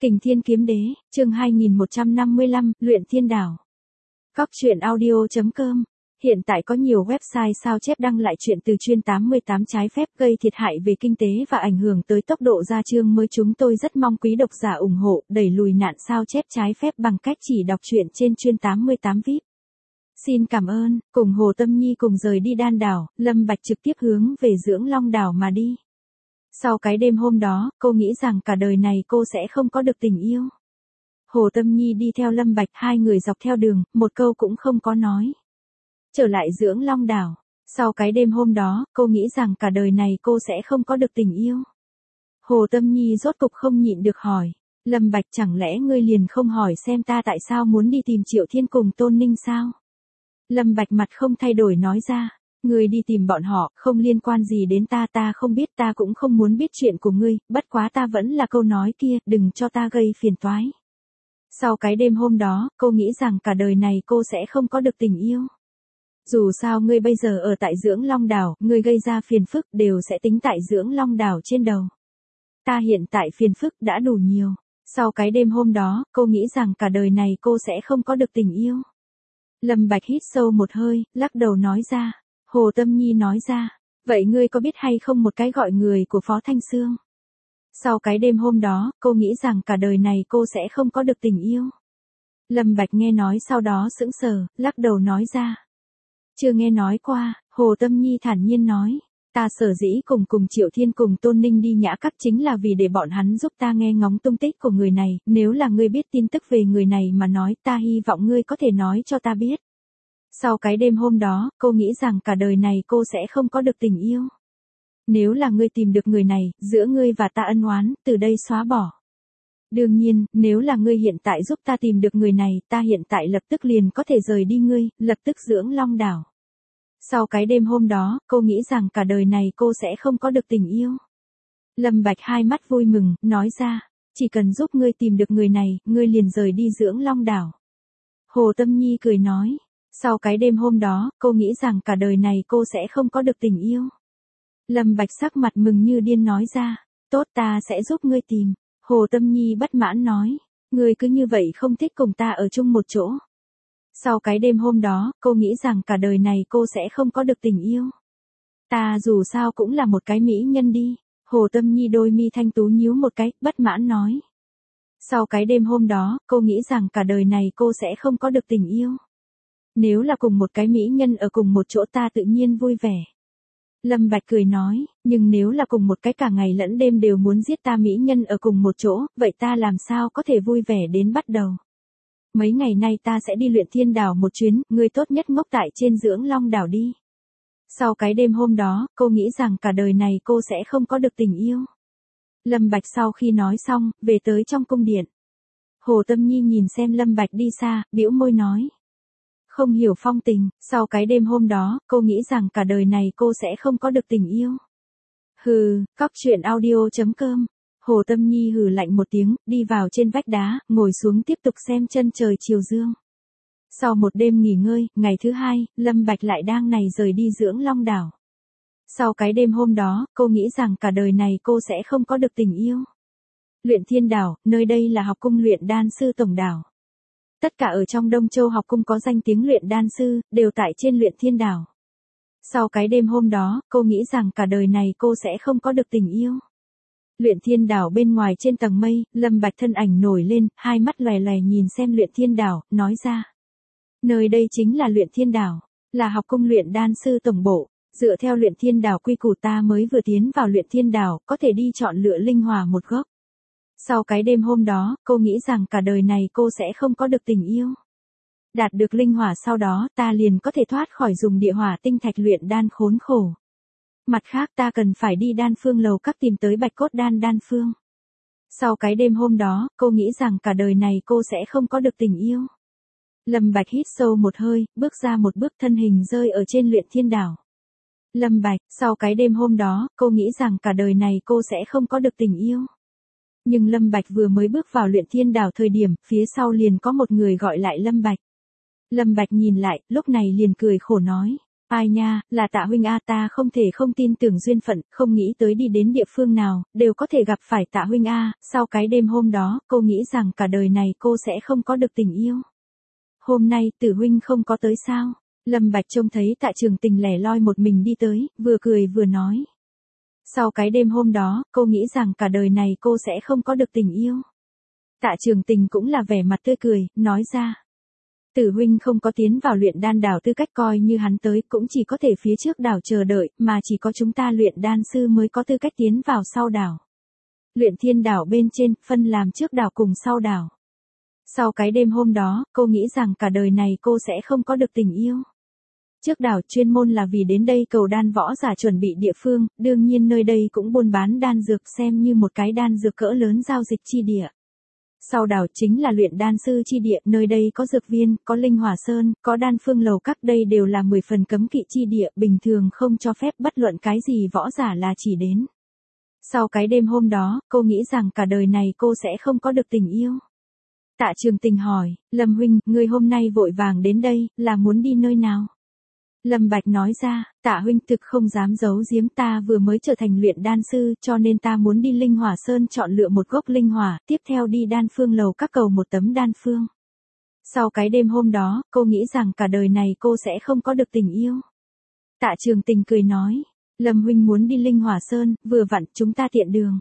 Kình Thiên Kiếm Đế, chương 2155, Luyện Thiên Đảo. Góc truyện audio.com. Hiện tại có nhiều website sao chép đăng lại chuyện từ chuyên 88 trái phép gây thiệt hại về kinh tế và ảnh hưởng tới tốc độ ra chương mới. Chúng tôi rất mong quý độc giả ủng hộ, đẩy lùi nạn sao chép trái phép bằng cách chỉ đọc truyện trên chuyên 88 VIP. Xin cảm ơn. Cùng Hồ Tâm Nhi cùng rời đi Đan Đảo, Lâm Bạch trực tiếp hướng về Dưỡng Long Đảo mà đi. Sau cái đêm hôm đó, cô nghĩ rằng cả đời này cô sẽ không có được tình yêu. Hồ Tâm Nhi đi theo Lâm Bạch, hai người dọc theo đường, một câu cũng không có nói. Trở lại Dưỡng Long Đảo. Sau cái đêm hôm đó, cô nghĩ rằng cả đời này cô sẽ không có được tình yêu. Hồ Tâm Nhi rốt cục không nhịn được hỏi. Lâm Bạch, chẳng lẽ ngươi liền không hỏi xem ta tại sao muốn đi tìm Triệu Thiên cùng Tôn Ninh sao? Lâm Bạch mặt không thay đổi nói ra. Ngươi đi tìm bọn họ, không liên quan gì đến ta, ta không biết, ta cũng không muốn biết chuyện của ngươi, bất quá ta vẫn là câu nói kia, đừng cho ta gây phiền toái. Sau cái đêm hôm đó, cô nghĩ rằng cả đời này cô sẽ không có được tình yêu. Dù sao ngươi bây giờ ở tại Dưỡng Long Đảo, ngươi gây ra phiền phức đều sẽ tính tại Dưỡng Long Đảo trên đầu. Ta hiện tại phiền phức đã đủ nhiều. Sau cái đêm hôm đó, cô nghĩ rằng cả đời này cô sẽ không có được tình yêu. Lâm Bạch hít sâu một hơi, lắc đầu nói ra. Hồ Tâm Nhi nói ra, vậy ngươi có biết hay không một cái gọi người của Phó Thanh Sương? Sau cái đêm hôm đó, cô nghĩ rằng cả đời này cô sẽ không có được tình yêu. Lâm Bạch nghe nói sau đó sững sờ, lắc đầu nói ra. Chưa nghe nói qua. Hồ Tâm Nhi thản nhiên nói. Ta sở dĩ cùng Triệu Thiên cùng Tôn Ninh đi Nhã Các chính là vì để bọn hắn giúp ta nghe ngóng tung tích của người này, nếu là ngươi biết tin tức về người này mà nói, ta hy vọng ngươi có thể nói cho ta biết. Sau cái đêm hôm đó, cô nghĩ rằng cả đời này cô sẽ không có được tình yêu. Nếu là ngươi tìm được người này, giữa ngươi và ta ân oán, từ đây xóa bỏ. Đương nhiên, nếu là ngươi hiện tại giúp ta tìm được người này, ta hiện tại lập tức liền có thể rời đi ngươi, lập tức Dưỡng Long Đảo. Sau cái đêm hôm đó, cô nghĩ rằng cả đời này cô sẽ không có được tình yêu. Lâm Bạch hai mắt vui mừng, nói ra, chỉ cần giúp ngươi tìm được người này, ngươi liền rời đi Dưỡng Long Đảo. Hồ Tâm Nhi cười nói. Sau cái đêm hôm đó, cô nghĩ rằng cả đời này cô sẽ không có được tình yêu. Lâm Bạch sắc mặt mừng như điên nói ra, tốt, ta sẽ giúp ngươi tìm. Hồ Tâm Nhi bất mãn nói, ngươi cứ như vậy không thích cùng ta ở chung một chỗ. Sau cái đêm hôm đó, cô nghĩ rằng cả đời này cô sẽ không có được tình yêu. Ta dù sao cũng là một cái mỹ nhân đi. Hồ Tâm Nhi đôi mi thanh tú nhíu một cái, bất mãn nói. Sau cái đêm hôm đó, cô nghĩ rằng cả đời này cô sẽ không có được tình yêu. Nếu là cùng một cái mỹ nhân ở cùng một chỗ ta tự nhiên vui vẻ. Lâm Bạch cười nói, nhưng nếu là cùng một cái cả ngày lẫn đêm đều muốn giết ta mỹ nhân ở cùng một chỗ, vậy ta làm sao có thể vui vẻ đến bắt đầu. Mấy ngày nay ta sẽ đi Luyện Thiên Đảo một chuyến, ngươi tốt nhất ngốc tại trên Dưỡng Long Đảo đi. Sau cái đêm hôm đó, cô nghĩ rằng cả đời này cô sẽ không có được tình yêu. Lâm Bạch sau khi nói xong, về tới trong cung điện. Hồ Tâm Nhi nhìn xem Lâm Bạch đi xa, bĩu môi nói. Không hiểu phong tình, sau cái đêm hôm đó, cô nghĩ rằng cả đời này cô sẽ không có được tình yêu. Hừ, góc truyện audio.com. Hồ Tâm Nhi hừ lạnh một tiếng, đi vào trên vách đá, ngồi xuống tiếp tục xem chân trời chiều dương. Sau một đêm nghỉ ngơi, ngày thứ hai, Lâm Bạch lại đang này rời đi Dưỡng Long Đảo. Sau cái đêm hôm đó, cô nghĩ rằng cả đời này cô sẽ không có được tình yêu. Luyện Thiên Đảo, nơi đây là học cung luyện đan sư tổng đảo. Tất cả ở trong Đông Châu học cung có danh tiếng luyện đan sư, đều tại trên Luyện Thiên Đảo. Sau cái đêm hôm đó, cô nghĩ rằng cả đời này cô sẽ không có được tình yêu. Luyện Thiên Đảo bên ngoài trên tầng mây, Lâm Bạch thân ảnh nổi lên, hai mắt lòe lòe nhìn xem Luyện Thiên Đảo, nói ra. Nơi đây chính là Luyện Thiên Đảo, là học cung luyện đan sư tổng bộ. Dựa theo Luyện Thiên Đảo quy củ ta mới vừa tiến vào Luyện Thiên Đảo, có thể đi chọn lựa linh hỏa một gốc. Sau cái đêm hôm đó, cô nghĩ rằng cả đời này cô sẽ không có được tình yêu. Đạt được linh hỏa sau đó, ta liền có thể thoát khỏi dùng địa hỏa tinh thạch luyện đan khốn khổ. Mặt khác ta cần phải đi Đan Phương lầu các tìm tới Bạch Cốt Đan Đan Phương. Sau cái đêm hôm đó, cô nghĩ rằng cả đời này cô sẽ không có được tình yêu. Lâm Bạch hít sâu một hơi, bước ra một bước thân hình rơi ở trên Luyện Thiên Đảo. Lâm Bạch, sau cái đêm hôm đó, cô nghĩ rằng cả đời này cô sẽ không có được tình yêu. Nhưng Lâm Bạch vừa mới bước vào Luyện Thiên Đảo thời điểm, phía sau liền có một người gọi lại Lâm Bạch. Lâm Bạch nhìn lại, lúc này liền cười khổ nói. Ai nha, là Tạ huynh a, ta không thể không tin tưởng duyên phận, không nghĩ tới đi đến địa phương nào, đều có thể gặp phải Tạ huynh a, sau cái đêm hôm đó, cô nghĩ rằng cả đời này cô sẽ không có được tình yêu. Hôm nay, Tử huynh không có tới sao? Lâm Bạch trông thấy Tạ Trường Tình lẻ loi một mình đi tới, vừa cười vừa nói. Sau cái đêm hôm đó, cô nghĩ rằng cả đời này cô sẽ không có được tình yêu. Tạ Trường Tình cũng là vẻ mặt tươi cười, nói ra. Tử huynh không có tiến vào luyện đan đảo tư cách, coi như hắn tới cũng chỉ có thể phía trước đảo chờ đợi, mà chỉ có chúng ta luyện đan sư mới có tư cách tiến vào sau đảo. Luyện thiên đảo bên trên, phân làm trước đảo cùng sau đảo. Sau cái đêm hôm đó, cô nghĩ rằng cả đời này cô sẽ không có được tình yêu. Trước đảo chuyên môn là vì đến đây cầu đan võ giả chuẩn bị địa phương, đương nhiên nơi đây cũng buôn bán đan dược, xem như một cái đan dược cỡ lớn giao dịch chi địa. Sau đảo chính là luyện đan sư chi địa, nơi đây có dược viên, có linh hỏa sơn, có đan phương lầu các, đây đều là 10 phần cấm kỵ chi địa, bình thường không cho phép bất luận cái gì võ giả là chỉ đến. Sau cái đêm hôm đó, cô nghĩ rằng cả đời này cô sẽ không có được tình yêu. Tạ Trường Tình hỏi, Lâm huynh, ngươi hôm nay vội vàng đến đây, là muốn đi nơi nào? Lâm Bạch nói ra, Tạ huynh thực không dám giấu giếm, ta vừa mới trở thành luyện đan sư, cho nên ta muốn đi Linh Hỏa Sơn chọn lựa một gốc linh hỏa, tiếp theo đi đan phương lầu các cầu một tấm đan phương. Sau cái đêm hôm đó, cô nghĩ rằng cả đời này cô sẽ không có được tình yêu. Tạ Trường Tình cười nói, Lâm huynh muốn đi Linh Hỏa Sơn, vừa vặn chúng ta tiện đường.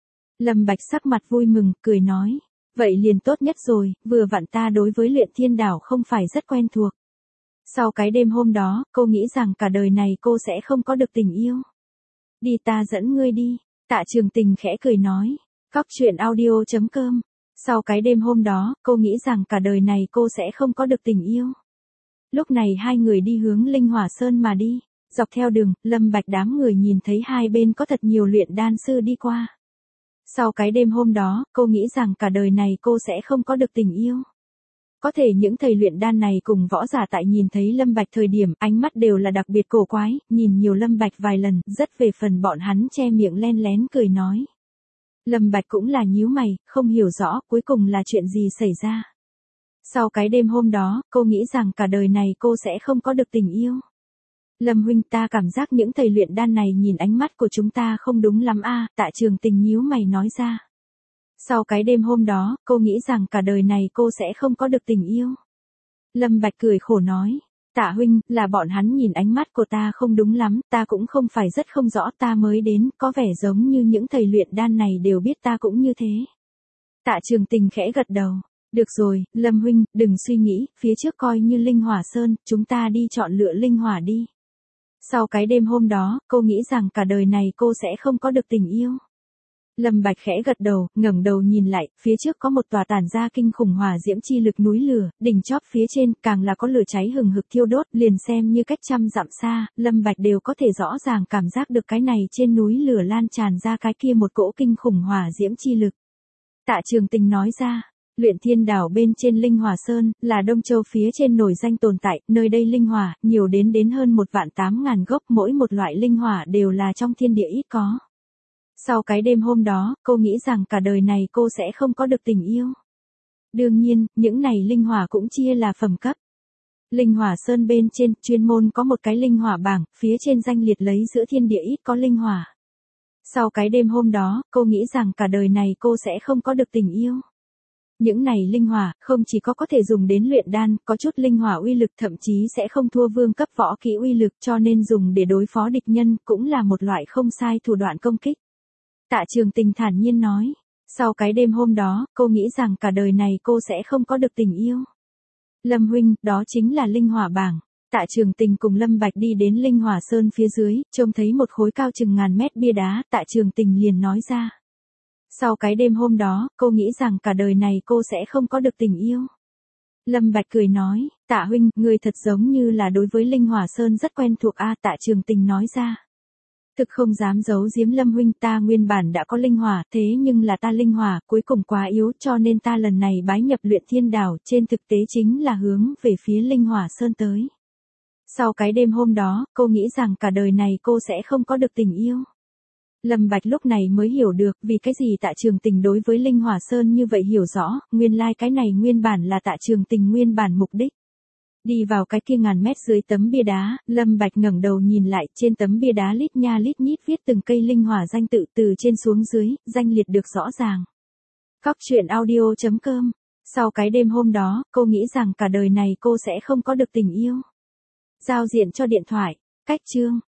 Lâm Bạch sắc mặt vui mừng, cười nói, vậy liền tốt nhất rồi, vừa vặn ta đối với luyện thiên đảo không phải rất quen thuộc. Sau cái đêm hôm đó, cô nghĩ rằng cả đời này cô sẽ không có được tình yêu. Đi, ta dẫn ngươi đi. Tạ Trường Tình khẽ cười nói. Cóc truyện audio.com. Sau cái đêm hôm đó, cô nghĩ rằng cả đời này cô sẽ không có được tình yêu. Lúc này hai người đi hướng Linh Hỏa Sơn mà đi. Dọc theo đường, Lâm Bạch đám người nhìn thấy hai bên có thật nhiều luyện đan sư đi qua. Sau cái đêm hôm đó, cô nghĩ rằng cả đời này cô sẽ không có được tình yêu. Có thể những thầy luyện đan này cùng võ giả tại nhìn thấy Lâm Bạch thời điểm, ánh mắt đều là đặc biệt cổ quái, nhìn nhiều Lâm Bạch vài lần, rất về phần bọn hắn che miệng len lén cười nói. Lâm Bạch cũng là nhíu mày, không hiểu rõ cuối cùng là chuyện gì xảy ra. Sau cái đêm hôm đó, cô nghĩ rằng cả đời này cô sẽ không có được tình yêu. Lâm huynh, ta cảm giác những thầy luyện đan này nhìn ánh mắt của chúng ta không đúng lắm a. Tạ Trường Tình nhíu mày nói ra. Sau cái đêm hôm đó, cô nghĩ rằng cả đời này cô sẽ không có được tình yêu. Lâm Bạch cười khổ nói, Tạ huynh, là bọn hắn nhìn ánh mắt của ta không đúng lắm, ta cũng không phải rất không rõ, ta mới đến, có vẻ giống như những thầy luyện đan này đều biết ta cũng như thế. Tạ Trường Tình khẽ gật đầu, được rồi, Lâm huynh, đừng suy nghĩ, phía trước coi như Linh Hỏa Sơn, chúng ta đi chọn lựa linh hỏa đi. Sau cái đêm hôm đó, cô nghĩ rằng cả đời này cô sẽ không có được tình yêu. Lâm Bạch khẽ gật đầu, ngẩng đầu nhìn lại, phía trước có một tòa tản ra kinh khủng hỏa diễm chi lực núi lửa, đỉnh chóp phía trên càng là có lửa cháy hừng hực thiêu đốt, liền xem như cách trăm dặm xa, Lâm Bạch đều có thể rõ ràng cảm giác được cái này trên núi lửa lan tràn ra cái kia một cỗ kinh khủng hỏa diễm chi lực. Tạ Trường Tình nói ra, luyện thiên đảo bên trên Linh Hỏa Sơn, là Đông Châu phía trên nổi danh tồn tại, nơi đây linh hỏa, nhiều đến hơn 1.800.000 gốc, mỗi một loại linh hỏa đều là trong thiên địa ít có. Sau cái đêm hôm đó, cô nghĩ rằng cả đời này cô sẽ không có được tình yêu. Đương nhiên, những này linh hỏa cũng chia là phẩm cấp. Linh Hỏa Sơn bên trên, chuyên môn có một cái linh hỏa bảng, phía trên danh liệt lấy giữa thiên địa ít có linh hỏa. Sau cái đêm hôm đó, cô nghĩ rằng cả đời này cô sẽ không có được tình yêu. Những này linh hỏa, không chỉ có thể dùng đến luyện đan, có chút linh hỏa uy lực thậm chí sẽ không thua vương cấp võ kỹ uy lực, cho nên dùng để đối phó địch nhân, cũng là một loại không sai thủ đoạn công kích. Tạ Trường Tình thản nhiên nói, sau cái đêm hôm đó, cô nghĩ rằng cả đời này cô sẽ không có được tình yêu. Lâm huynh, đó chính là linh hỏa bảng. Tạ Trường Tình cùng Lâm Bạch đi đến Linh Hỏa Sơn phía dưới, trông thấy một khối cao chừng ngàn mét bia đá, Tạ Trường Tình liền nói ra. Sau cái đêm hôm đó, cô nghĩ rằng cả đời này cô sẽ không có được tình yêu. Lâm Bạch cười nói, Tạ huynh, người thật giống như là đối với Linh Hỏa Sơn rất quen thuộc a. Tạ Trường Tình nói ra. Thực không dám giấu giếm Lâm huynh, ta nguyên bản đã có linh hỏa, thế nhưng là ta linh hỏa cuối cùng quá yếu, cho nên ta lần này bái nhập luyện thiên đảo, trên thực tế chính là hướng về phía Linh Hỏa Sơn tới. Sau cái đêm hôm đó, cô nghĩ rằng cả đời này cô sẽ không có được tình yêu. Lâm Bạch lúc này mới hiểu được vì cái gì Tạ Trường Tình đối với Linh Hỏa Sơn như vậy hiểu rõ, nguyên lai cái này nguyên bản là Tạ Trường Tình nguyên bản mục đích. Đi vào cái kia ngàn mét dưới tấm bia đá, Lâm Bạch ngẩng đầu nhìn lại, trên tấm bia đá lít nha lít nhít viết từng cây linh hỏa danh tự từ trên xuống dưới, danh liệt được rõ ràng. Cóc truyện audio.com. Sau cái đêm hôm đó, cô nghĩ rằng cả đời này cô sẽ không có được tình yêu. Giao diện cho điện thoại. Cách chương.